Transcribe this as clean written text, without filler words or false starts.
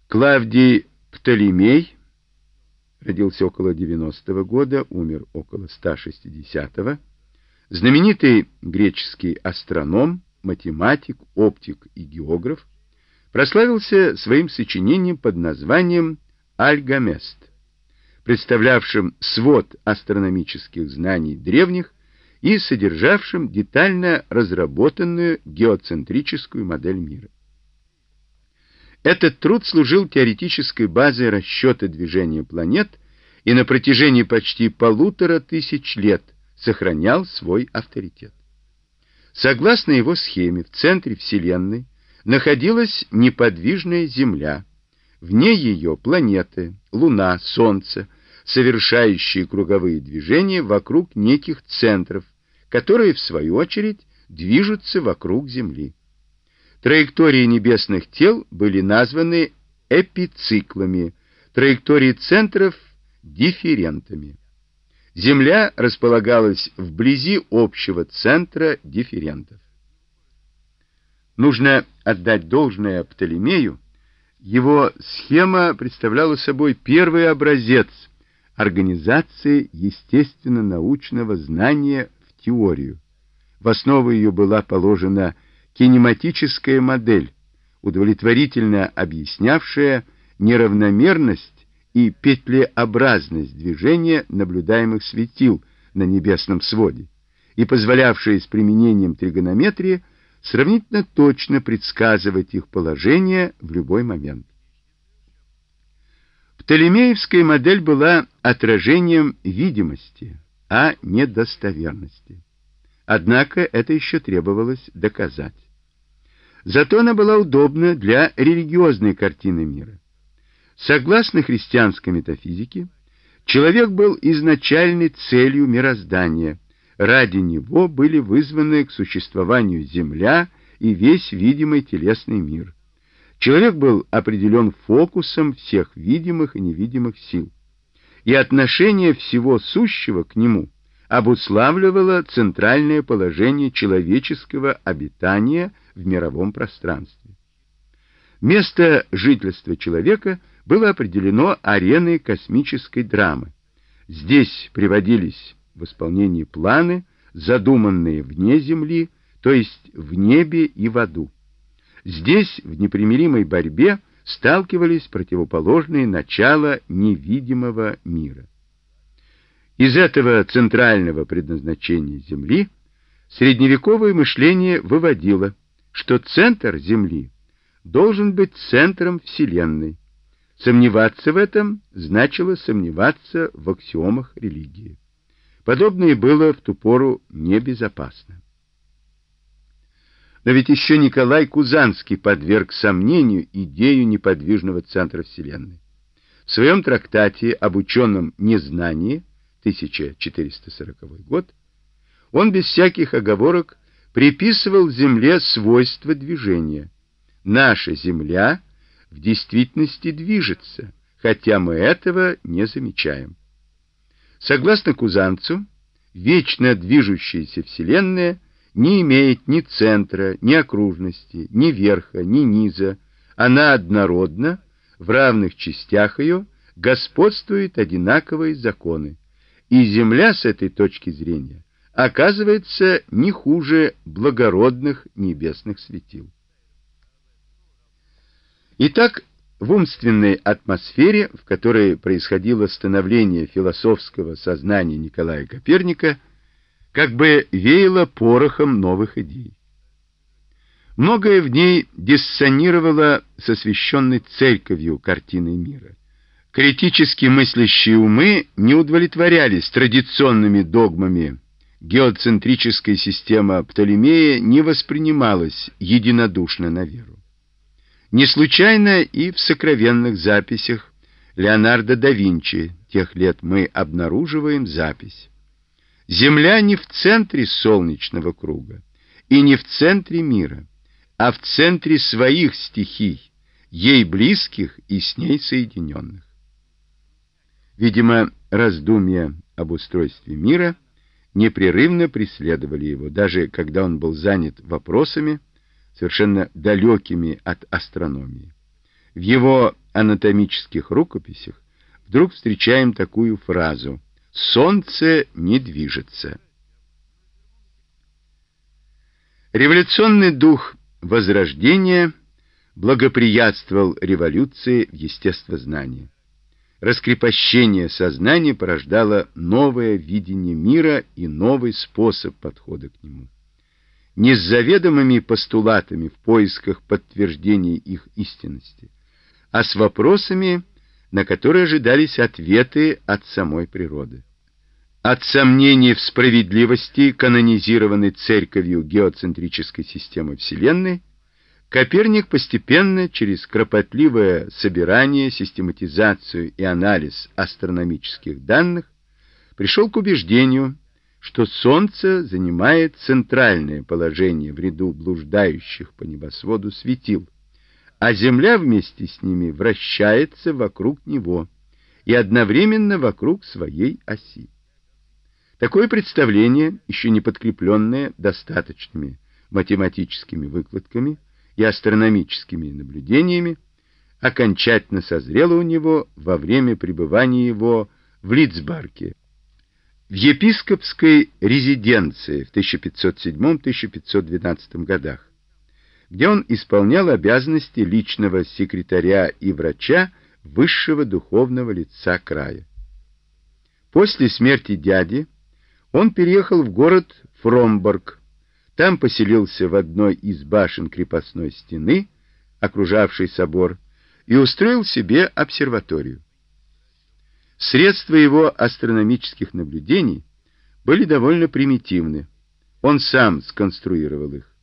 Клавдий Птолемей родился около 90 года, умер около 160, знаменитый греческий астроном, математик, оптик и географ, прославился своим сочинением под названием «Альгамест», представлявшим свод астрономических знаний древних и содержавшим детально разработанную геоцентрическую модель мира. Этот труд служил теоретической базой расчета движения планет и на протяжении почти 1500 лет сохранял свой авторитет. Согласно его схеме, в центре Вселенной находилась неподвижная Земля, вне ее планеты, Луна, Солнце, совершающие круговые движения вокруг неких центров, которые, в свою очередь, движутся вокруг Земли. Траектории небесных тел были названы эпициклами, траектории центров — дифферентами. Земля располагалась вблизи общего центра дифферентов. Нужно отдать должное Птолемею. Его схема представляла собой первый образец организации естественно-научного знания в теорию. В основу ее была положена кинематическая модель, удовлетворительно объяснявшая неравномерность и петлеобразность движения наблюдаемых светил на небесном своде и позволявшая с применением тригонометрии сравнительно точно предсказывать их положение в любой момент. Птолемеевская модель была отражением видимости, а не достоверности. Однако это еще требовалось доказать. Зато она была удобна для религиозной картины мира. Согласно христианской метафизике, человек был изначальной целью мироздания. Ради него были вызваны к существованию Земля и весь видимый телесный мир. Человек был определен фокусом всех видимых и невидимых сил, и отношение всего сущего к нему обуславливало центральное положение человеческого обитания в мировом пространстве. Место жительства человека было определено ареной космической драмы. Здесь приводились в исполнении планы, задуманные вне Земли, то есть в небе и в аду. Здесь в непримиримой борьбе сталкивались противоположные начала невидимого мира. Из этого центрального предназначения Земли средневековое мышление выводило, что центр Земли должен быть центром Вселенной. Сомневаться в этом значило сомневаться в аксиомах религии. Подобное было в ту пору небезопасно. Но ведь еще Николай Кузанский подверг сомнению идею неподвижного центра Вселенной. В своем трактате об ученом незнании, 1440 год, он без всяких оговорок приписывал Земле свойства движения. Наша Земля в действительности движется, хотя мы этого не замечаем. Согласно Кузанцу, вечно движущаяся Вселенная не имеет ни центра, ни окружности, ни верха, ни низа. Она однородна, в равных частях ее господствуют одинаковые законы. И Земля с этой точки зрения оказывается не хуже благородных небесных светил. Итак, в умственной атмосфере, в которой происходило становление философского сознания Николая Коперника, как бы веяло порохом новых идей. Многое в ней диссонировало с освященной церковью картиной мира. Критически мыслящие умы не удовлетворялись традиционными догмами. Геоцентрическая система Птолемея не воспринималась единодушно на веру. Не случайно и в сокровенных записях Леонардо да Винчи тех лет мы обнаруживаем запись: Земля не в центре солнечного круга и не в центре мира, а в центре своих стихий, ей близких и с ней соединенных. Видимо, раздумья об устройстве мира непрерывно преследовали его, даже когда он был занят вопросами, совершенно далекими от астрономии. В его анатомических рукописях вдруг встречаем такую фразу: «Солнце не движется». Революционный дух Возрождения благоприятствовал революции в естествознании. Раскрепощение сознания порождало новое видение мира и новый способ подхода к нему. Не с заведомыми постулатами в поисках подтверждения их истинности, а с вопросами, на которые ожидались ответы от самой природы. От сомнений в справедливости канонизированной церковью геоцентрической системы Вселенной Коперник постепенно, через кропотливое собирание, систематизацию и анализ астрономических данных, пришел к убеждению, что Солнце занимает центральное положение в ряду блуждающих по небосводу светил, а Земля вместе с ними вращается вокруг него и одновременно вокруг своей оси. Такое представление, еще не подкрепленное достаточными математическими выкладками и астрономическими наблюдениями, окончательно созрело у него во время пребывания его в Литцбарге, в епископской резиденции в 1507-1512 годах, где он исполнял обязанности личного секретаря и врача высшего духовного лица края. После смерти дяди он переехал в город Фромборг. Там поселился в одной из башен крепостной стены, окружавшей собор, и устроил себе обсерваторию. Средства его астрономических наблюдений были довольно примитивны. Он сам сконструировал их.